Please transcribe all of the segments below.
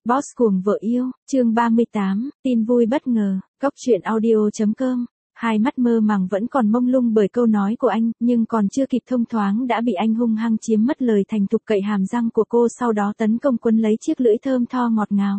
Boss cuồng vợ yêu, chương 38, tin vui bất ngờ, Cốc truyện audio.com. Hai mắt mơ màng vẫn còn mông lung bởi câu nói của anh, nhưng còn chưa kịp thông thoáng đã bị anh hung hăng chiếm mất lời thành thục cậy hàm răng của cô, sau đó tấn công quấn lấy chiếc lưỡi thơm tho ngọt ngào.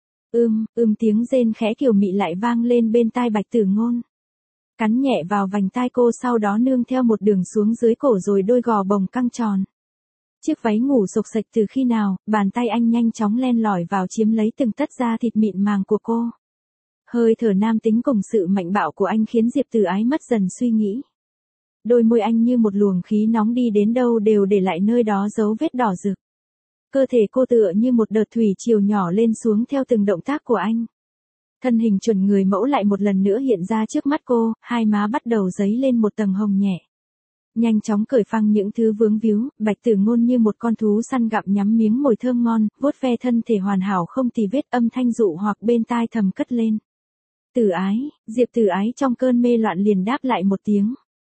Tiếng rên khẽ kiều mị lại vang lên bên tai Bạch Tử Ngôn. Cắn nhẹ vào vành tai cô, sau đó nương theo một đường xuống dưới cổ rồi đôi gò bồng căng tròn. Chiếc váy ngủ xộc xệch từ khi nào, bàn tay anh nhanh chóng len lỏi vào chiếm lấy từng tấc da thịt mịn màng của cô. Hơi thở nam tính cùng sự mạnh bạo của anh khiến Diệp Tử Ái mất dần suy nghĩ. Đôi môi anh như một luồng khí nóng đi đến đâu đều để lại nơi đó dấu vết đỏ rực. Cơ thể cô tựa như một đợt thủy triều nhỏ lên xuống theo từng động tác của anh. Thân hình chuẩn người mẫu lại một lần nữa hiện ra trước mắt cô, hai má bắt đầu dấy lên một tầng hồng nhẹ. Nhanh chóng cởi phăng những thứ vướng víu, Bạch Tử Ngôn như một con thú săn gặm nhắm miếng mồi thơm ngon, vuốt ve thân thể hoàn hảo không tì vết, âm thanh dụ hoặc bên tai thầm cất lên. Tử Ái, Diệp Tử Ái trong cơn mê loạn liền đáp lại một tiếng.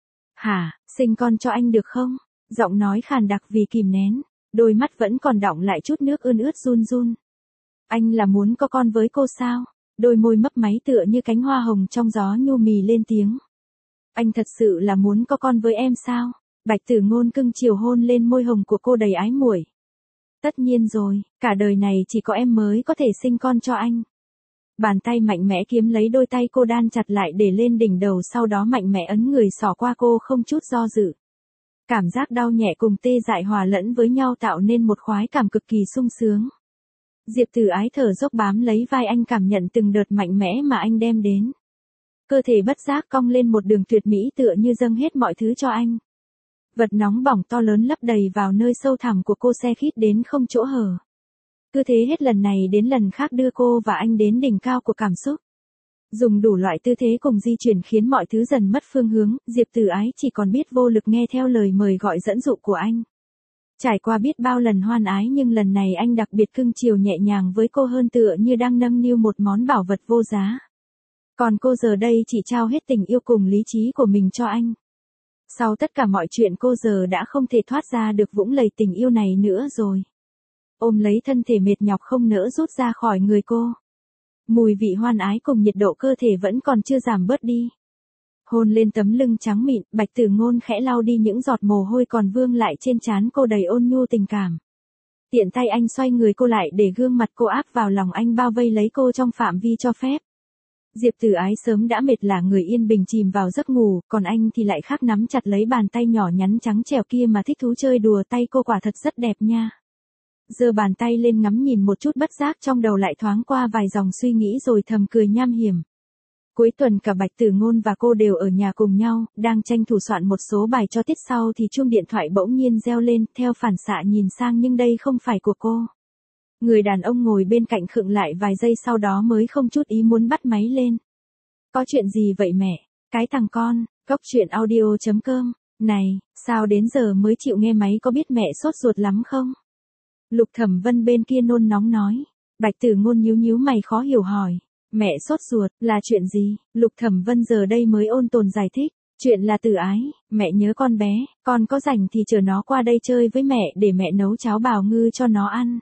Hả, sinh con cho anh được không? Giọng nói khàn đặc vì kìm nén, đôi mắt vẫn còn đọng lại chút nước ươn ướt run run. Anh là muốn có con với cô sao? Đôi môi mấp máy tựa như cánh hoa hồng trong gió nhu mì lên tiếng. Anh thật sự là muốn có con với em sao? Bạch Tử Ngôn cưng chiều hôn lên môi hồng của cô đầy ái muội. Tất nhiên rồi, cả đời này chỉ có em mới có thể sinh con cho anh. Bàn tay mạnh mẽ kiếm lấy đôi tay cô đan chặt lại để lên đỉnh đầu, sau đó mạnh mẽ ấn người xỏ qua cô không chút do dự. Cảm giác đau nhẹ cùng tê dại hòa lẫn với nhau tạo nên một khoái cảm cực kỳ sung sướng. Diệp Tử Ái thở dốc bám lấy vai anh, cảm nhận từng đợt mạnh mẽ mà anh đem đến. Cơ thể bất giác cong lên một đường tuyệt mỹ tựa như dâng hết mọi thứ cho anh. Vật nóng bỏng to lớn lấp đầy vào nơi sâu thẳm của cô, se khít đến không chỗ hở. Cứ thế hết lần này đến lần khác đưa cô và anh đến đỉnh cao của cảm xúc. Dùng đủ loại tư thế cùng di chuyển khiến mọi thứ dần mất phương hướng, Diệp Tử Ái chỉ còn biết vô lực nghe theo lời mời gọi dẫn dụ của anh. Trải qua biết bao lần hoan ái nhưng lần này anh đặc biệt cưng chiều nhẹ nhàng với cô hơn, tựa như đang nâng niu một món bảo vật vô giá. Còn cô giờ đây chỉ trao hết tình yêu cùng lý trí của mình cho anh. Sau tất cả mọi chuyện cô giờ đã không thể thoát ra được vũng lầy tình yêu này nữa rồi. Ôm lấy thân thể mệt nhọc không nỡ rút ra khỏi người cô. Mùi vị hoan ái cùng nhiệt độ cơ thể vẫn còn chưa giảm bớt đi. Hôn lên tấm lưng trắng mịn, Bạch Tử Ngôn khẽ lau đi những giọt mồ hôi còn vương lại trên trán cô đầy ôn nhu tình cảm. Tiện tay anh xoay người cô lại để gương mặt cô áp vào lòng anh, bao vây lấy cô trong phạm vi cho phép. Diệp Tử Ái sớm đã mệt lả người yên bình chìm vào giấc ngủ, còn anh thì lại khác nắm chặt lấy bàn tay nhỏ nhắn trắng trẻo kia mà thích thú chơi đùa tay cô, quả thật rất đẹp nha. Giơ bàn tay lên ngắm nhìn một chút, bất giác trong đầu lại thoáng qua vài dòng suy nghĩ rồi thầm cười nham hiểm. Cuối tuần cả Bạch Tử Ngôn và cô đều ở nhà cùng nhau, đang tranh thủ soạn một số bài cho tiết sau thì chuông điện thoại bỗng nhiên reo lên, theo phản xạ nhìn sang nhưng đây không phải của cô. Người đàn ông ngồi bên cạnh khựng lại vài giây sau đó mới không chút ý muốn bắt máy lên. Có chuyện gì vậy mẹ? Cái thằng con, Cốc truyện audio.com. Này, sao đến giờ mới chịu nghe máy, có biết mẹ sốt ruột lắm không? Lục Thẩm Vân bên kia nôn nóng nói. Bạch Tử Ngôn nhíu nhíu mày khó hiểu hỏi. Mẹ sốt ruột, là chuyện gì? Lục Thẩm Vân giờ đây mới ôn tồn giải thích. Chuyện là Tử Ái, mẹ nhớ con bé, con có rảnh thì chờ nó qua đây chơi với mẹ để mẹ nấu cháo bào ngư cho nó ăn.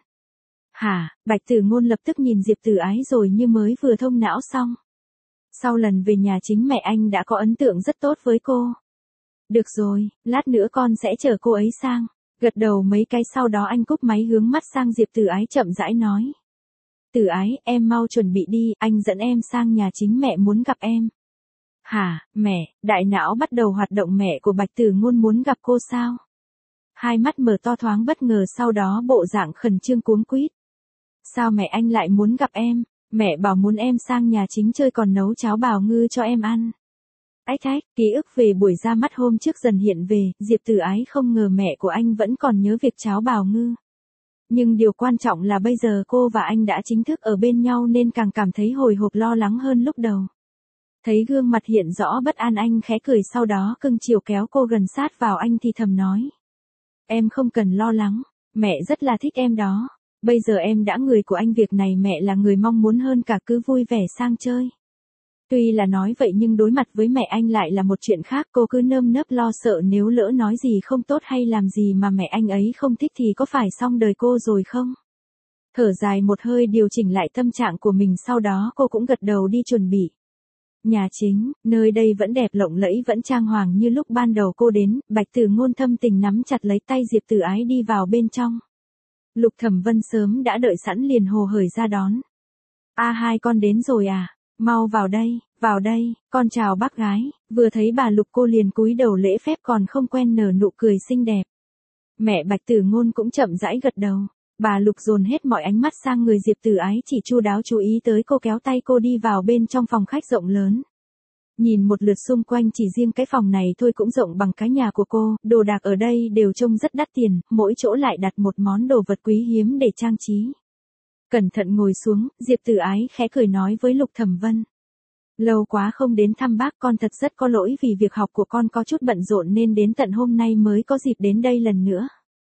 Hả? Bạch Tử Ngôn lập tức nhìn Diệp Tử Ái rồi như mới vừa thông não xong. Sau lần về nhà chính mẹ anh đã có ấn tượng rất tốt với cô. Được rồi, lát nữa con sẽ chở cô ấy sang. Gật đầu mấy cái sau đó anh cúp máy hướng mắt sang Diệp Tử Ái chậm rãi nói. Tử Ái, em mau chuẩn bị đi, anh dẫn em sang nhà chính, mẹ muốn gặp em. Hả, mẹ? Đại não bắt đầu hoạt động, mẹ của Bạch Tử Ngôn muốn gặp cô sao? Hai mắt mở to thoáng bất ngờ, sau đó bộ dạng khẩn trương cuống quýt. Sao mẹ anh lại muốn gặp em? Mẹ bảo muốn em sang nhà chính chơi còn nấu cháo bào ngư cho em ăn. Ách, ký ức về buổi ra mắt hôm trước dần hiện về, Diệp Tử Ái không ngờ mẹ của anh vẫn còn nhớ việc cháo bào ngư. Nhưng điều quan trọng là bây giờ cô và anh đã chính thức ở bên nhau nên càng cảm thấy hồi hộp lo lắng hơn lúc đầu. Thấy gương mặt hiện rõ bất an, anh khẽ cười sau đó cưng chiều kéo cô gần sát vào anh thì thầm nói. Em không cần lo lắng, mẹ rất là thích em đó. Bây giờ em đã người của anh, việc này mẹ là người mong muốn hơn cả, cứ vui vẻ sang chơi. Tuy là nói vậy nhưng đối mặt với mẹ anh lại là một chuyện khác, cô cứ nơm nớp lo sợ nếu lỡ nói gì không tốt hay làm gì mà mẹ anh ấy không thích thì có phải xong đời cô rồi không? Thở dài một hơi điều chỉnh lại tâm trạng của mình, sau đó cô cũng gật đầu đi chuẩn bị. Nhà chính, nơi đây vẫn đẹp lộng lẫy, vẫn trang hoàng như lúc ban đầu cô đến. Bạch Tử Ngôn thâm tình nắm chặt lấy tay Diệp Tử Ái đi vào bên trong. Lục Thẩm Vân sớm đã đợi sẵn liền hồ hởi ra đón. Hai con đến rồi à? Mau vào đây, con chào bác gái. Vừa thấy bà Lục cô liền cúi đầu lễ phép, còn không quen nở nụ cười xinh đẹp. Mẹ Bạch Tử Ngôn cũng chậm rãi gật đầu. Bà Lục dồn hết mọi ánh mắt sang người Diệp Tử Ái, chỉ chu đáo chú ý tới cô, kéo tay cô đi vào bên trong phòng khách rộng lớn. Nhìn một lượt xung quanh, chỉ riêng cái phòng này thôi cũng rộng bằng cái nhà của cô, đồ đạc ở đây đều trông rất đắt tiền, mỗi chỗ lại đặt một món đồ vật quý hiếm để trang trí. Cẩn thận ngồi xuống, Diệp Tử Ái khẽ cười nói với Lục Thẩm Vân. Lâu quá không đến thăm bác, con thật rất có lỗi vì việc học của con có chút bận rộn nên đến tận hôm nay mới có dịp đến đây lần nữa.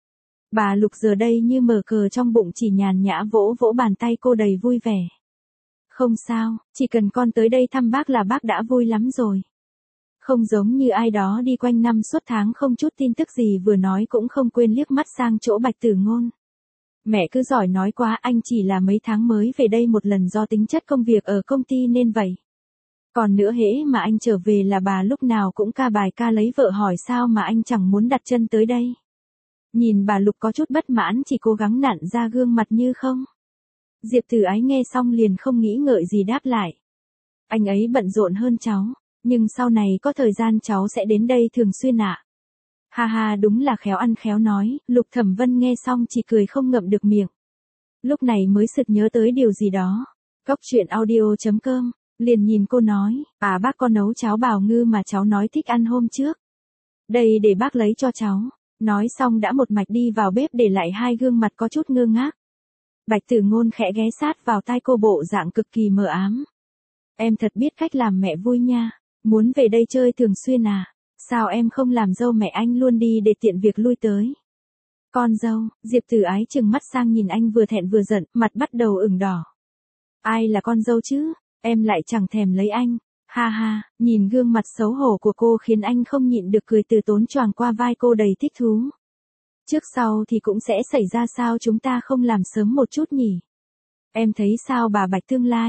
Bà Lục giờ đây như mở cờ trong bụng, chỉ nhàn nhã vỗ vỗ bàn tay cô đầy vui vẻ. Không sao, chỉ cần con tới đây thăm bác là bác đã vui lắm rồi. Không giống như ai đó đi quanh năm suốt tháng không chút tin tức gì, vừa nói cũng không quên liếc mắt sang chỗ Bạch Tử Ngôn. Mẹ cứ giỏi nói quá, anh chỉ là mấy tháng mới về đây một lần do tính chất công việc ở công ty nên vậy. Còn nữa, hễ mà anh trở về là bà lúc nào cũng ca bài ca lấy vợ, hỏi sao mà anh chẳng muốn đặt chân tới đây. Nhìn bà Lục có chút bất mãn, chỉ cố gắng nặn ra gương mặt như không. Diệp Tử Ái nghe xong liền không nghĩ ngợi gì đáp lại. Anh ấy bận rộn hơn cháu, nhưng sau này có thời gian cháu sẽ đến đây thường xuyên ạ. Ha ha, đúng là khéo ăn khéo nói. Lục Thẩm Vân nghe xong chỉ cười không ngậm được miệng. Lúc này mới sực nhớ tới điều gì đó. Cóc truyện audio.com, liền nhìn cô nói, bác có nấu cháo bào ngư mà cháu nói thích ăn hôm trước. Đây để bác lấy cho cháu. Nói xong đã một mạch đi vào bếp, để lại hai gương mặt có chút ngơ ngác. Bạch Tử Ngôn khẽ ghé sát vào tai cô, bộ dạng cực kỳ mờ ám. Em thật biết cách làm mẹ vui nha. Muốn về đây chơi thường xuyên à? Sao em không làm dâu mẹ anh luôn đi để tiện việc lui tới? Con dâu, Diệp Tử Ái trừng mắt sang nhìn anh, vừa thẹn vừa giận, mặt bắt đầu ửng đỏ. Ai là con dâu chứ? Em lại chẳng thèm lấy anh. Ha ha, nhìn gương mặt xấu hổ của cô khiến anh không nhịn được cười, từ tốn choàng qua vai cô đầy thích thú. Trước sau thì cũng sẽ xảy ra, sao chúng ta không làm sớm một chút nhỉ? Em thấy sao bà Bạch tương lai?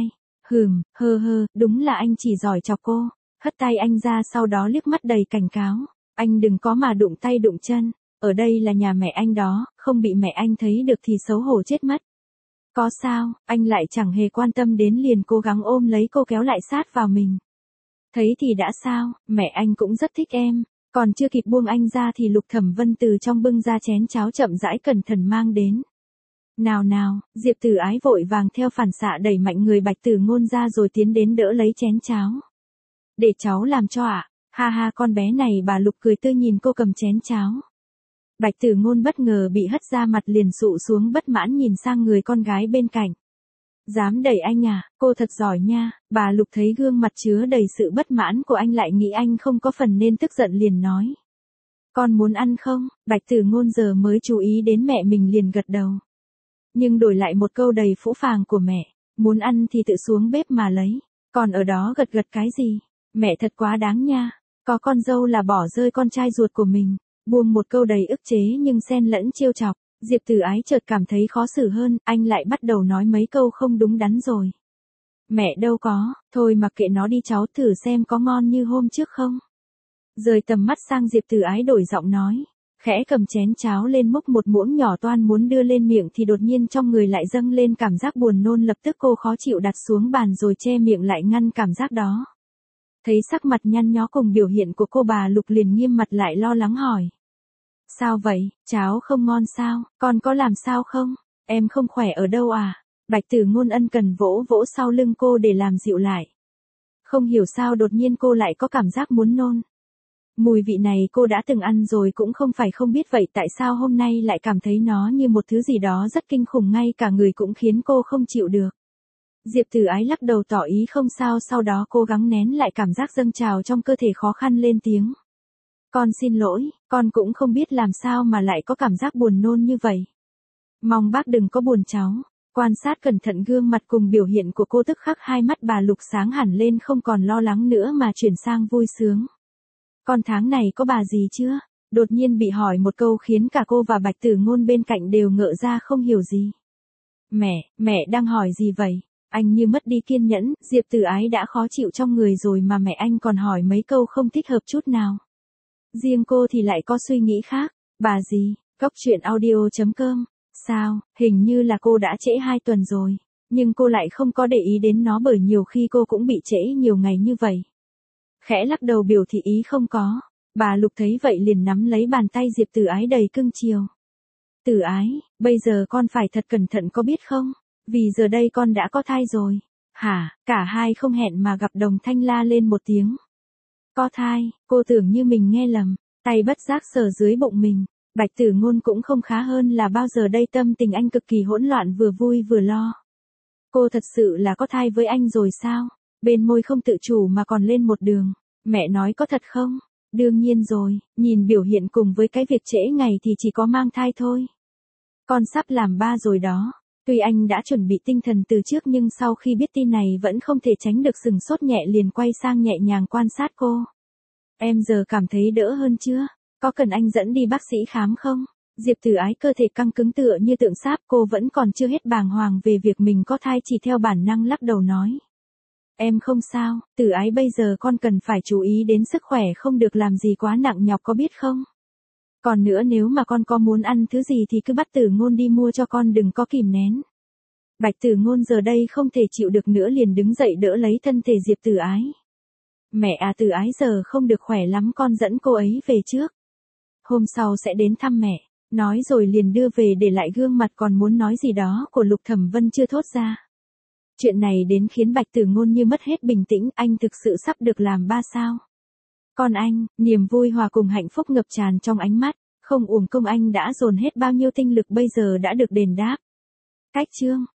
Đúng là anh chỉ giỏi chọc cô. Hất tay anh ra, sau đó liếc mắt đầy cảnh cáo. Anh đừng có mà đụng tay đụng chân. Ở đây là nhà mẹ anh đó, không bị mẹ anh thấy được thì xấu hổ chết mất. Có sao, anh lại chẳng hề quan tâm đến, liền cố gắng ôm lấy cô, kéo lại sát vào mình. Thấy thì đã sao, mẹ anh cũng rất thích em. Còn chưa kịp buông anh ra thì Lục Thẩm Vân từ trong bưng ra chén cháo, chậm rãi cẩn thận mang đến. Nào, Diệp Tử Ái vội vàng theo phản xạ đẩy mạnh người Bạch Tử Ngôn ra rồi tiến đến đỡ lấy chén cháo. Để cháu làm cho ạ. Ha ha, con bé này. Bà Lục cười tươi nhìn cô cầm chén cháo. Bạch Tử Ngôn bất ngờ bị hất ra, mặt liền sụ xuống, bất mãn nhìn sang người con gái bên cạnh. Dám đẩy anh à, cô thật giỏi nha. Bà Lục thấy gương mặt chứa đầy sự bất mãn của anh, lại nghĩ anh không có phần nên tức giận liền nói. Con muốn ăn không? Bạch Tử Ngôn giờ mới chú ý đến mẹ mình liền gật đầu. Nhưng đổi lại một câu đầy phũ phàng của mẹ. Muốn ăn thì tự xuống bếp mà lấy. Còn ở đó gật gật cái gì? Mẹ thật quá đáng nha. Có con dâu là bỏ rơi con trai ruột của mình. Buông một câu đầy ức chế nhưng xen lẫn trêu chọc. Diệp Tử Ái chợt cảm thấy khó xử hơn, anh lại bắt đầu nói mấy câu không đúng đắn rồi. Mẹ đâu có, thôi mặc kệ nó đi, cháu thử xem có ngon như hôm trước không. Rời tầm mắt sang Diệp Tử Ái đổi giọng nói, khẽ cầm chén cháo lên múc một muỗng nhỏ toan muốn đưa lên miệng thì đột nhiên trong người lại dâng lên cảm giác buồn nôn, lập tức cô khó chịu đặt xuống bàn rồi che miệng lại ngăn cảm giác đó. Thấy sắc mặt nhăn nhó cùng biểu hiện của cô, bà Lục liền nghiêm mặt lại lo lắng hỏi. Sao vậy, cháo không ngon sao, con có làm sao không? Em không khỏe ở đâu à? Bạch Tử Ngôn ân cần vỗ vỗ sau lưng cô để làm dịu lại. Không hiểu sao đột nhiên cô lại có cảm giác muốn nôn. Mùi vị này cô đã từng ăn rồi cũng không phải không biết, vậy tại sao hôm nay lại cảm thấy nó như một thứ gì đó rất kinh khủng, ngay cả người cũng khiến cô không chịu được. Diệp Tử Ái lắc đầu tỏ ý không sao, sau đó cố gắng nén lại cảm giác dâng trào trong cơ thể, khó khăn lên tiếng. Con xin lỗi, con cũng không biết làm sao mà lại có cảm giác buồn nôn như vậy. Mong bác đừng có buồn cháu. Quan sát cẩn thận gương mặt cùng biểu hiện của cô, tức khắc hai mắt bà Lục sáng hẳn lên, không còn lo lắng nữa mà chuyển sang vui sướng. Con tháng này có bà gì chưa? Đột nhiên bị hỏi một câu khiến cả cô và Bạch Tử Ngôn bên cạnh đều ngỡ ra không hiểu gì. Mẹ đang hỏi gì vậy? Anh như mất đi kiên nhẫn, Diệp Tử Ái đã khó chịu trong người rồi mà mẹ anh còn hỏi mấy câu không thích hợp chút nào. Riêng cô thì lại có suy nghĩ khác. Bà gì? Cóc truyện audio.com. Sao, hình như là cô đã trễ 2 tuần rồi. Nhưng cô lại không có để ý đến nó bởi nhiều khi cô cũng bị trễ nhiều ngày như vậy. Khẽ lắc đầu biểu thị ý không có. Bà Lục thấy vậy liền nắm lấy bàn tay Diệp Tử Ái đầy cưng chiều. Tử Ái, bây giờ con phải thật cẩn thận có biết không? Vì giờ đây con đã có thai rồi. Hả? Cả hai không hẹn mà gặp đồng thanh la lên một tiếng. Có thai, cô tưởng như mình nghe lầm, tay bất giác sờ dưới bụng mình. Bạch Tử Ngôn cũng không khá hơn là bao giờ đây, tâm tình anh cực kỳ hỗn loạn, vừa vui vừa lo. Cô thật sự là có thai với anh rồi sao? Bên môi không tự chủ mà còn lên một đường. Mẹ nói có thật không? Đương nhiên rồi, nhìn biểu hiện cùng với cái việc trễ ngày thì chỉ có mang thai thôi. Con sắp làm ba rồi đó. Tuy anh đã chuẩn bị tinh thần từ trước nhưng sau khi biết tin này vẫn không thể tránh được sừng sốt, nhẹ liền quay sang nhẹ nhàng quan sát cô. Em giờ cảm thấy đỡ hơn chưa? Có cần anh dẫn đi bác sĩ khám không? Diệp Tử Ái cơ thể căng cứng tựa như tượng sáp, cô vẫn còn chưa hết bàng hoàng về việc mình có thai, chỉ theo bản năng lắc đầu nói. Em không sao, Tử Ái, bây giờ con cần phải chú ý đến sức khỏe, không được làm gì quá nặng nhọc có biết không? Còn nữa, nếu mà con có muốn ăn thứ gì thì cứ bắt Tử Ngôn đi mua cho con, đừng có kìm nén. Bạch Tử Ngôn giờ đây không thể chịu được nữa liền đứng dậy đỡ lấy thân thể Diệp Tử Ái. Mẹ à, Tử Ái giờ không được khỏe lắm, con dẫn cô ấy về trước. Hôm sau sẽ đến thăm mẹ. Nói rồi liền đưa về, để lại gương mặt còn muốn nói gì đó của Lục Thẩm Vân chưa thốt ra. Chuyện này đến khiến Bạch Tử Ngôn như mất hết bình tĩnh, anh thực sự sắp được làm ba sao? Còn anh, niềm vui hòa cùng hạnh phúc ngập tràn trong ánh mắt, không uổng công anh đã dồn hết bao nhiêu tinh lực bây giờ đã được đền đáp. Cách chương